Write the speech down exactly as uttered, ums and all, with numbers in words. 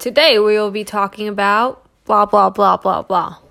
Today we will be talking about blah blah blah blah blah.